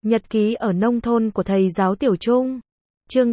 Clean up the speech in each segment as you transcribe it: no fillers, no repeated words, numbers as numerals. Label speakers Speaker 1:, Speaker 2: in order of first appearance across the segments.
Speaker 1: Nhật ký ở nông thôn của thầy giáo Tiểu Trung. Chương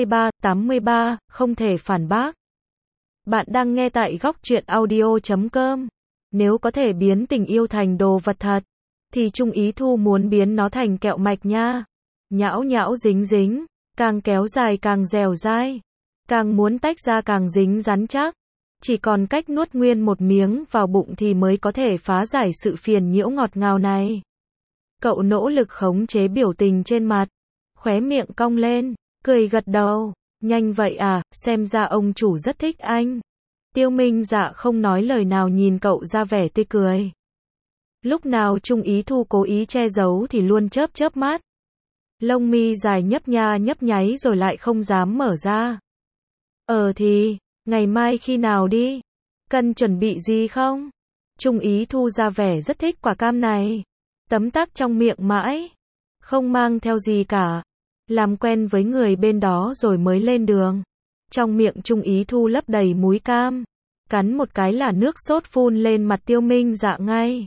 Speaker 1: 83, không thể phản bác. Bạn đang nghe tại góc truyện audio.com. Nếu có thể biến tình yêu thành đồ vật thật, thì Trung Ý Thu muốn biến nó thành kẹo mạch nha. Nhão nhão dính dính, càng kéo dài càng dẻo dai, càng muốn tách ra càng dính rắn chắc. Chỉ còn cách nuốt nguyên một miếng vào bụng thì mới có thể phá giải sự phiền nhiễu ngọt ngào này. Cậu nỗ lực khống chế biểu tình trên mặt, khóe miệng cong lên, cười gật đầu. Nhanh vậy à, xem ra ông chủ rất thích anh. Tiêu Minh Dạ không nói lời nào nhìn cậu ra vẻ tươi cười. Lúc nào Trung Ý Thu cố ý che giấu thì luôn chớp chớp mắt. Lông mi dài nhấp nha nhấp nháy rồi lại không dám mở ra. Thì, ngày mai khi nào đi? Cần chuẩn bị gì không? Trung Ý Thu ra vẻ rất thích quả cam này. Tấm tắc trong miệng mãi. Không mang theo gì cả. Làm quen với người bên đó rồi mới lên đường. Trong miệng Trung Ý Thu lấp đầy múi cam. Cắn một cái là nước sốt phun lên mặt Tiêu Minh Dạ ngay.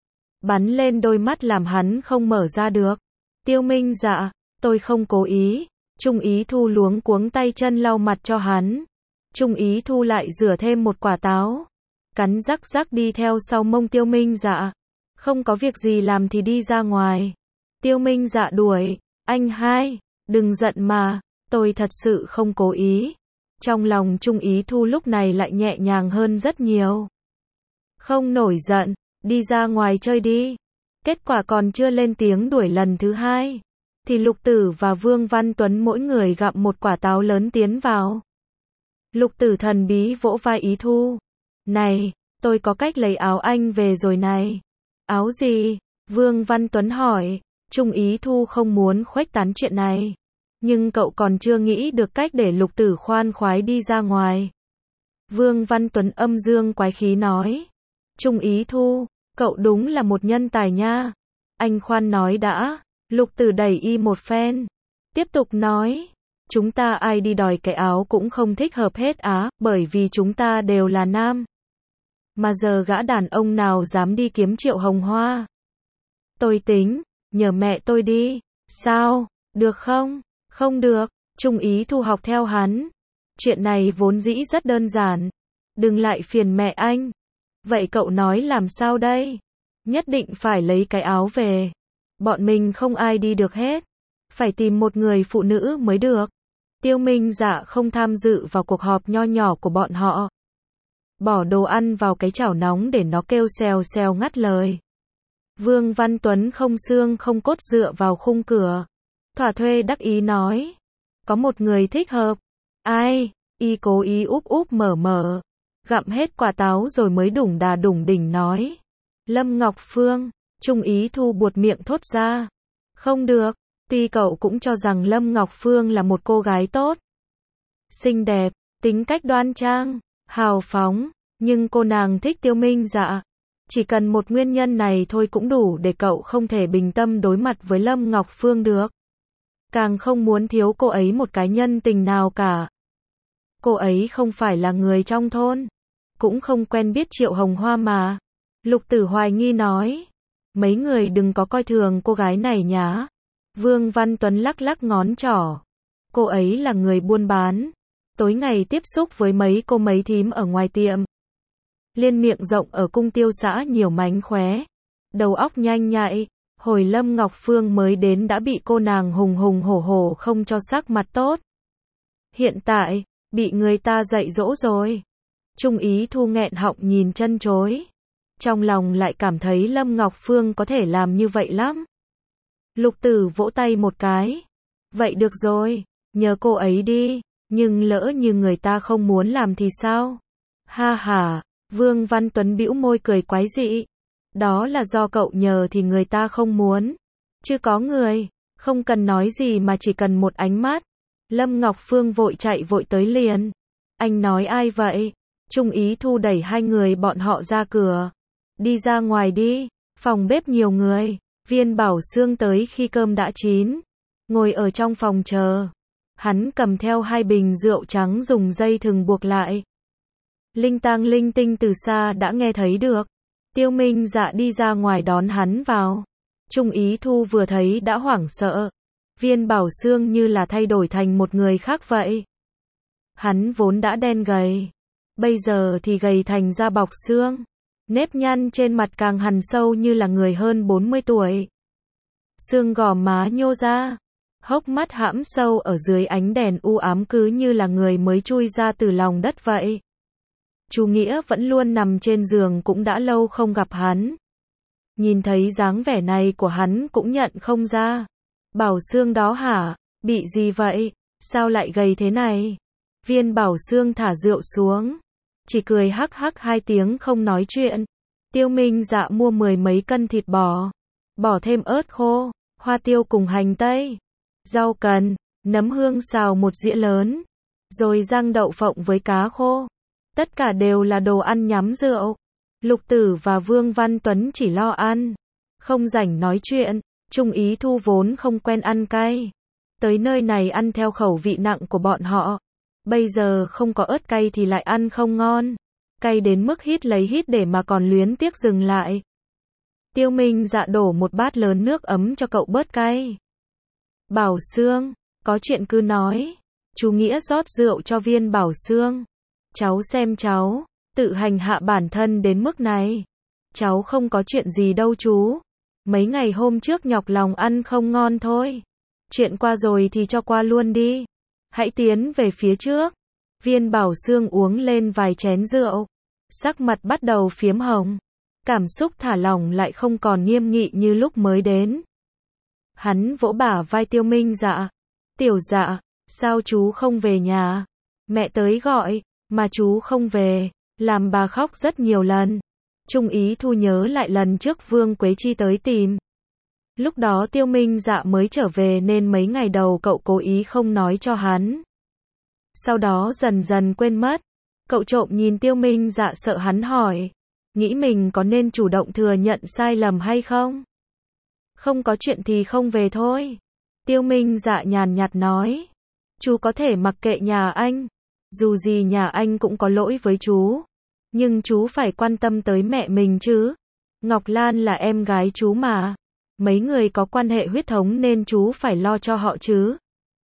Speaker 1: Bắn lên đôi mắt làm hắn không mở ra được. Tiêu Minh Dạ, tôi không cố ý. Trung Ý Thu luống cuống tay chân lau mặt cho hắn. Trung Ý Thu lại rửa thêm một quả táo. Cắn rắc rắc đi theo sau mông Tiêu Minh Dạ. Không có việc gì làm thì đi ra ngoài. Tiêu Minh Dạ đuổi. Anh hai, đừng giận mà, tôi thật sự không cố ý. Trong lòng Trung Ý Thu lúc này lại nhẹ nhàng hơn rất nhiều. Không nổi giận, đi ra ngoài chơi đi. Kết quả còn chưa lên tiếng đuổi lần thứ hai, thì Lục Tử và Vương Văn Tuấn mỗi người gặm một quả táo lớn tiến vào. Lục Tử thần bí vỗ vai Ý Thu. Này, tôi có cách lấy áo anh về rồi này. Áo gì? Vương Văn Tuấn hỏi. Trung Ý Thu không muốn khuếch tán chuyện này. Nhưng cậu còn chưa nghĩ được cách để Lục Tử khoan khoái đi ra ngoài. Vương Văn Tuấn âm dương quái khí nói. Trung Ý Thu, cậu đúng là một nhân tài nha. Anh khoan nói đã. Lục Tử đẩy y một phen. Tiếp tục nói. Chúng ta ai đi đòi cái áo cũng không thích hợp hết á, bởi vì chúng ta đều là nam. Mà giờ gã đàn ông nào dám đi kiếm Triệu Hồng Hoa. Tôi tính, nhờ mẹ tôi đi. Sao? Được không? Không được. Trung Ý Thu học theo hắn. Chuyện này vốn dĩ rất đơn giản. Đừng lại phiền mẹ anh. Vậy cậu nói làm sao đây? Nhất định phải lấy cái áo về. Bọn mình không ai đi được hết. Phải tìm một người phụ nữ mới được. Tiêu Minh Dạ không tham dự vào cuộc họp nho nhỏ của bọn họ. Bỏ đồ ăn vào cái chảo nóng để nó kêu xèo xèo ngắt lời. Vương Văn Tuấn không xương không cốt dựa vào khung cửa. Thỏa thuê đắc ý nói. Có một người thích hợp. Ai? Y cố ý úp úp mở mở. Gặm hết quả táo rồi mới đủng đà đủng đỉnh nói. Lâm Ngọc Phương. Trung Ý Thu buột miệng thốt ra. Không được. Tuy cậu cũng cho rằng Lâm Ngọc Phương là một cô gái tốt. Xinh đẹp, tính cách đoan trang, hào phóng. Nhưng cô nàng thích Tiêu Minh Dạ. Chỉ cần một nguyên nhân này thôi cũng đủ để cậu không thể bình tâm đối mặt với Lâm Ngọc Phương được. Càng không muốn thiếu cô ấy một cái nhân tình nào cả. Cô ấy không phải là người trong thôn. Cũng không quen biết Triệu Hồng Hoa mà. Lục Tử hoài nghi nói. Mấy người đừng có coi thường cô gái này nhá. Vương Văn Tuấn lắc lắc ngón trỏ. Cô ấy là người buôn bán. Tối ngày tiếp xúc với mấy cô mấy thím ở ngoài tiệm. Liên miệng rộng ở cung tiêu xã nhiều mánh khóe. Đầu óc nhanh nhạy. Hồi Lâm Ngọc Phương mới đến đã bị cô nàng hùng hùng hổ hổ không cho sắc mặt tốt. Hiện tại, bị người ta dạy dỗ rồi. Trung Ý Thu nghẹn họng nhìn chân chối. Trong lòng lại cảm thấy Lâm Ngọc Phương có thể làm như vậy lắm. Lục Tử vỗ tay một cái. Vậy được rồi, nhờ cô ấy đi. Nhưng lỡ như người ta không muốn làm thì sao? Ha ha, Vương Văn Tuấn bĩu môi cười quái dị. Đó là do cậu nhờ thì người ta không muốn. Chứ có người, không cần nói gì mà chỉ cần một ánh mắt. Lâm Ngọc Phương vội chạy vội tới liền. Anh nói ai vậy? Trung Ý Thu đẩy hai người bọn họ ra cửa. Đi ra ngoài đi, phòng bếp nhiều người. Viên Bảo Xương tới khi cơm đã chín. Ngồi ở trong phòng chờ. Hắn cầm theo hai bình rượu trắng dùng dây thừng buộc lại. Linh tang linh tinh từ xa đã nghe thấy được. Tiêu Minh Dạ đi ra ngoài đón hắn vào. Trung Ý Thu vừa thấy đã hoảng sợ. Viên Bảo Xương như là thay đổi thành một người khác vậy. Hắn vốn đã đen gầy, bây giờ thì gầy thành da bọc xương. Nếp nhăn trên mặt càng hằn sâu như là người hơn 40 tuổi. Xương gò má nhô ra, hốc mắt hãm sâu ở dưới ánh đèn u ám cứ như là người mới chui ra từ lòng đất vậy. Chú Nghĩa vẫn luôn nằm trên giường cũng đã lâu không gặp hắn. Nhìn thấy dáng vẻ này của hắn cũng nhận không ra. Bảo Xương đó hả? Bị gì vậy? Sao lại gầy thế này? Viên Bảo Xương thả rượu xuống, chỉ cười hắc hắc 2 tiếng không nói chuyện. Tiêu Minh Dạ mua 10 mấy cân thịt bò, bỏ thêm ớt khô, hoa tiêu cùng hành tây, rau cần, nấm hương xào một dĩa lớn, rồi rang đậu phộng với cá khô. Tất cả đều là đồ ăn nhắm rượu. Lục Tử và Vương Văn Tuấn chỉ lo ăn, không rảnh nói chuyện. Trung Ý Thu vốn không quen ăn cay, tới nơi này ăn theo khẩu vị nặng của bọn họ. Bây giờ không có ớt cay thì lại ăn không ngon. Cay đến mức hít lấy hít để mà còn luyến tiếc dừng lại. Tiêu Minh Dạ đổ một bát lớn nước ấm cho cậu bớt cay. Bảo Xương, có chuyện cứ nói. Chú Nghĩa rót rượu cho Viên Bảo Xương. Cháu xem cháu, tự hành hạ bản thân đến mức này. Cháu không có chuyện gì đâu chú. Mấy ngày hôm trước nhọc lòng ăn không ngon thôi. Chuyện qua rồi thì cho qua luôn đi. Hãy tiến về phía trước. Viên Bảo Xương uống lên vài chén rượu, sắc mặt bắt đầu phiếm hồng. Cảm xúc thả lỏng lại không còn nghiêm nghị như lúc mới đến. Hắn vỗ bả vai Tiêu Minh Dạ. Tiểu Dạ, sao chú không về nhà? Mẹ tới gọi, mà chú không về, làm bà khóc rất nhiều lần. Trung Ý Thu nhớ lại lần trước Vương Quế Chi tới tìm. Lúc đó Tiêu Minh Dạ mới trở về nên mấy ngày đầu cậu cố ý không nói cho hắn. Sau đó dần dần quên mất. Cậu trộm nhìn Tiêu Minh Dạ sợ hắn hỏi. Nghĩ mình có nên chủ động thừa nhận sai lầm hay không? Không có chuyện thì không về thôi. Tiêu Minh Dạ nhàn nhạt nói. Chú có thể mặc kệ nhà anh. Dù gì nhà anh cũng có lỗi với chú. Nhưng chú phải quan tâm tới mẹ mình chứ. Ngọc Lan là em gái chú mà. Mấy người có quan hệ huyết thống nên chú phải lo cho họ chứ.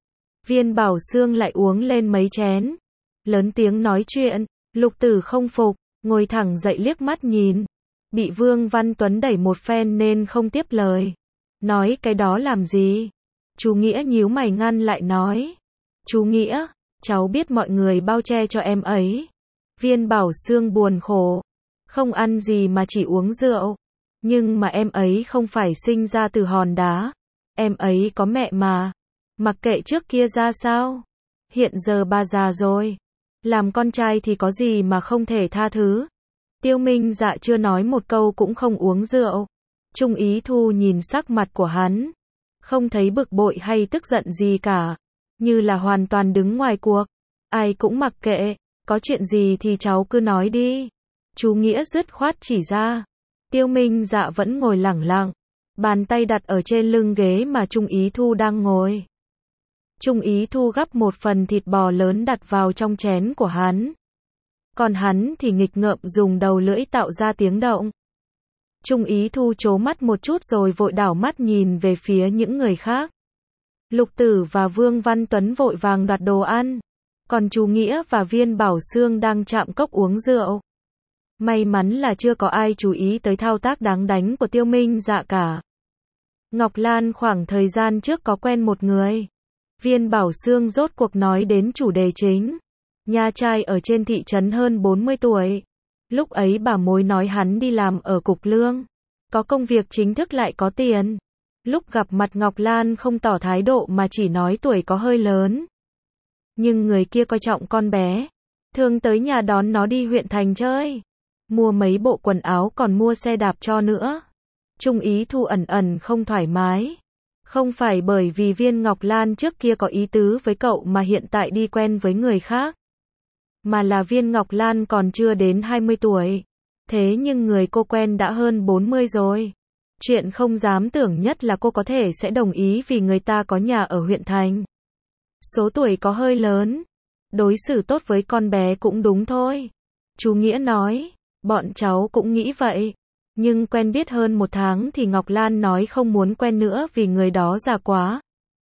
Speaker 1: Viên Bảo Xương lại uống lên mấy chén. Lớn tiếng nói chuyện. Lục Tử không phục, ngồi thẳng dậy liếc mắt nhìn. Bị Vương Văn Tuấn đẩy một phen nên không tiếp lời. Nói cái đó làm gì? Chú Nghĩa nhíu mày ngăn lại nói. Chú Nghĩa, cháu biết mọi người bao che cho em ấy. Viên Bảo Xương buồn khổ. Không ăn gì mà chỉ uống rượu. Nhưng mà em ấy không phải sinh ra từ hòn đá. Em ấy có mẹ mà. Mặc kệ trước kia ra sao. Hiện giờ bà già rồi. Làm con trai thì có gì mà không thể tha thứ. Tiêu Minh Dạ chưa nói một câu cũng không uống rượu. Trung Ý Thu nhìn sắc mặt của hắn. Không thấy bực bội hay tức giận gì cả. Như là hoàn toàn đứng ngoài cuộc. Ai cũng mặc kệ. Có chuyện gì thì cháu cứ nói đi. Chú Nghĩa dứt khoát chỉ ra. Tiêu Minh Dạ vẫn ngồi lẳng lặng. Bàn tay đặt ở trên lưng ghế mà Trung Ý Thu đang ngồi. Trung Ý Thu gắp một phần thịt bò lớn đặt vào trong chén của hắn. Còn hắn thì nghịch ngợm dùng đầu lưỡi tạo ra tiếng động. Trung Ý Thu trố mắt một chút rồi vội đảo mắt nhìn về phía những người khác. Lục Tử và Vương Văn Tuấn vội vàng đoạt đồ ăn. Còn chú Nghĩa và Viên Bảo Xương đang chạm cốc uống rượu. May mắn là chưa có ai chú ý tới thao tác đáng đánh của Tiêu Minh Dạ cả. Ngọc Lan khoảng thời gian trước có quen một người. Viên Bảo Xương rốt cuộc nói đến chủ đề chính. Nhà trai ở trên thị trấn hơn 40 tuổi. Lúc ấy bà mối nói hắn đi làm ở cục lương. Có công việc chính thức lại có tiền. Lúc gặp mặt Ngọc Lan không tỏ thái độ mà chỉ nói tuổi có hơi lớn. Nhưng người kia coi trọng con bé. Thường tới nhà đón nó đi huyện thành chơi. Mua mấy bộ quần áo còn mua xe đạp cho nữa. Trung Ý Thu ẩn ẩn không thoải mái. Không phải bởi vì Viên Ngọc Lan trước kia có ý tứ với cậu mà hiện tại đi quen với người khác. Mà là Viên Ngọc Lan còn chưa đến 20 tuổi. Thế nhưng người cô quen đã hơn 40 rồi. Chuyện không dám tưởng nhất là cô có thể sẽ đồng ý vì người ta có nhà ở huyện thành. Số tuổi có hơi lớn. Đối xử tốt với con bé cũng đúng thôi. Chú Nghĩa nói, bọn cháu cũng nghĩ vậy. Nhưng quen biết hơn 1 tháng thì Ngọc Lan nói không muốn quen nữa vì người đó già quá.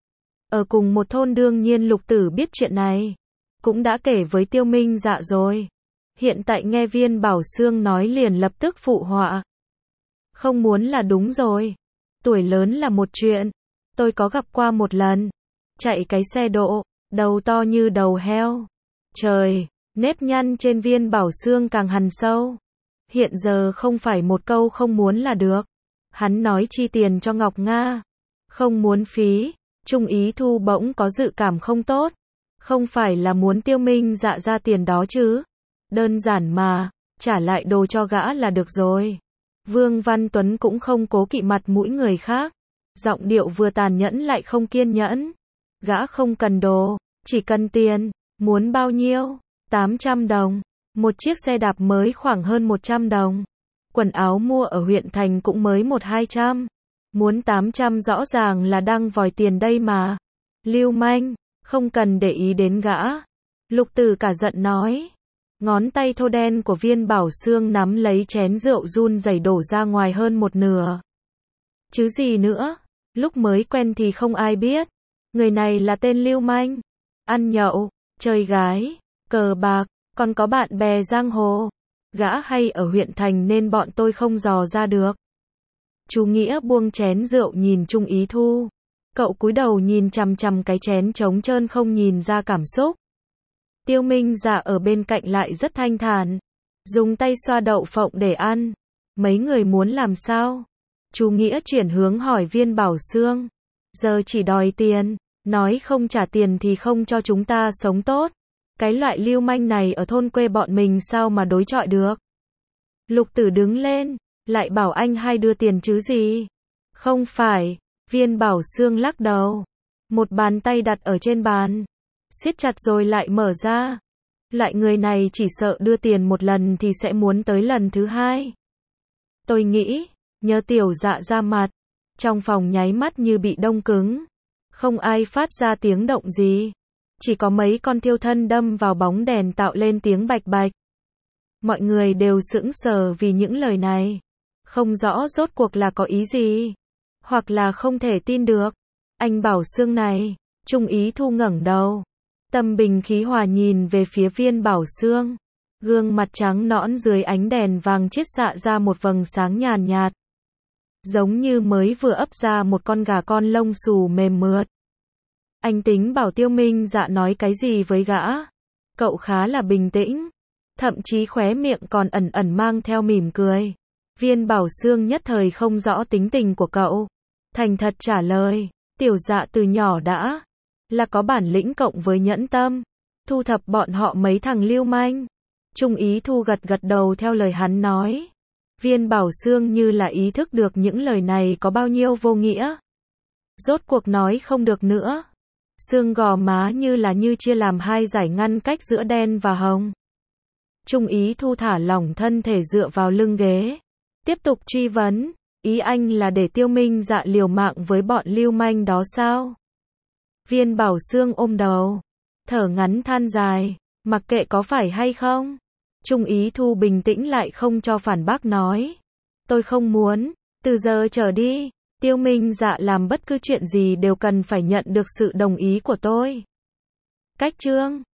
Speaker 1: Ở cùng một thôn đương nhiên Lục Tử biết chuyện này. Cũng đã kể với Tiêu Minh Dạ rồi. Hiện tại nghe Viên Bảo Xương nói liền lập tức phụ họa. Không muốn là đúng rồi. Tuổi lớn là một chuyện. Tôi có gặp qua một lần. Chạy cái xe độ, đầu to như đầu heo. Trời, nếp nhăn trên Viên Bảo Xương càng hằn sâu. Hiện giờ không phải một câu không muốn là được. Hắn nói chi tiền cho Ngọc Nga. Không muốn phí. Trung Ý Thu bỗng có dự cảm không tốt. Không phải là muốn Tiêu Minh Dạ ra tiền đó chứ. Đơn giản mà, trả lại đồ cho gã là được rồi. Vương Văn Tuấn cũng không cố kỵ mặt mũi người khác. Giọng điệu vừa tàn nhẫn lại không kiên nhẫn. Gã không cần đồ, chỉ cần tiền. Muốn bao nhiêu? 800 đồng. Một chiếc xe đạp mới khoảng hơn 100 đồng. Quần áo mua ở huyện thành cũng mới 100-200. Muốn 800 rõ ràng là đang vòi tiền đây mà. Lưu manh, không cần để ý đến gã. Lục Tử cả giận nói. Ngón tay thô đen của Viên Bảo Xương nắm lấy chén rượu run rẩy đổ ra ngoài hơn một nửa. Chứ gì nữa, lúc mới quen thì không ai biết. Người này là tên lưu manh. Ăn nhậu, chơi gái, cờ bạc, còn có bạn bè giang hồ. Gã hay ở huyện thành nên bọn tôi không dò ra được. Chú Nghĩa buông chén rượu nhìn Trung Ý Thu. Cậu cúi đầu nhìn chằm chằm cái chén trống trơn không nhìn ra cảm xúc. Tiêu Minh Dạ ở bên cạnh lại rất thanh thản. Dùng tay xoa đậu phộng để ăn. Mấy người muốn làm sao? Chú Nghĩa chuyển hướng hỏi Viên Bảo Xương. Giờ chỉ đòi tiền. Nói không trả tiền thì không cho chúng ta sống tốt. Cái loại lưu manh này ở thôn quê bọn mình sao mà đối chọi được? Lục Tử đứng lên. Lại bảo anh hai đưa tiền chứ gì? Không phải. Viên Bảo Xương lắc đầu. Một bàn tay đặt ở trên bàn. Siết chặt rồi lại mở ra. Loại người này chỉ sợ đưa tiền một lần thì sẽ muốn tới lần thứ hai. Tôi nghĩ, nhớ Tiểu Dạ ra mặt. Trong phòng nháy mắt như bị đông cứng. Không ai phát ra tiếng động gì. Chỉ có mấy con thiêu thân đâm vào bóng đèn tạo lên tiếng bạch bạch. Mọi người đều sững sờ vì những lời này. Không rõ rốt cuộc là có ý gì. Hoặc là không thể tin được. Anh Bảo Xương này. Trung Ý Thu ngẩng đầu. Tâm bình khí hòa nhìn về phía Viên Bảo Xương. Gương mặt trắng nõn dưới ánh đèn vàng chiết xạ ra một vầng sáng nhàn nhạt. Giống như mới vừa ấp ra một con gà con lông xù mềm mượt. Anh tính bảo Tiêu Minh Dạ nói cái gì với gã. Cậu khá là bình tĩnh. Thậm chí khóe miệng còn ẩn ẩn mang theo mỉm cười. Viên Bảo Xương nhất thời không rõ tính tình của cậu. Thành thật trả lời. Tiểu Dạ từ nhỏ đã là có bản lĩnh cộng với nhẫn tâm. Thu thập bọn họ mấy thằng lưu manh. Trung Ý Thu gật gật đầu theo lời hắn nói. Viên Bảo Xương như là ý thức được những lời này có bao nhiêu vô nghĩa. Rốt cuộc nói không được nữa. Xương gò má như chia làm hai dải ngăn cách giữa đen và hồng. Trung Ý Thu thả lỏng thân thể dựa vào lưng ghế. Tiếp tục truy vấn. Ý anh là để Tiêu Minh Dạ liều mạng với bọn lưu manh đó sao? Viên Bảo Xương ôm đầu. Thở ngắn than dài. Mặc kệ có phải hay không. Trung Ý Thu bình tĩnh lại không cho phản bác nói. Tôi không muốn. Từ giờ trở đi. Tiêu Minh Dạ làm bất cứ chuyện gì đều cần phải nhận được sự đồng ý của tôi. Cách chương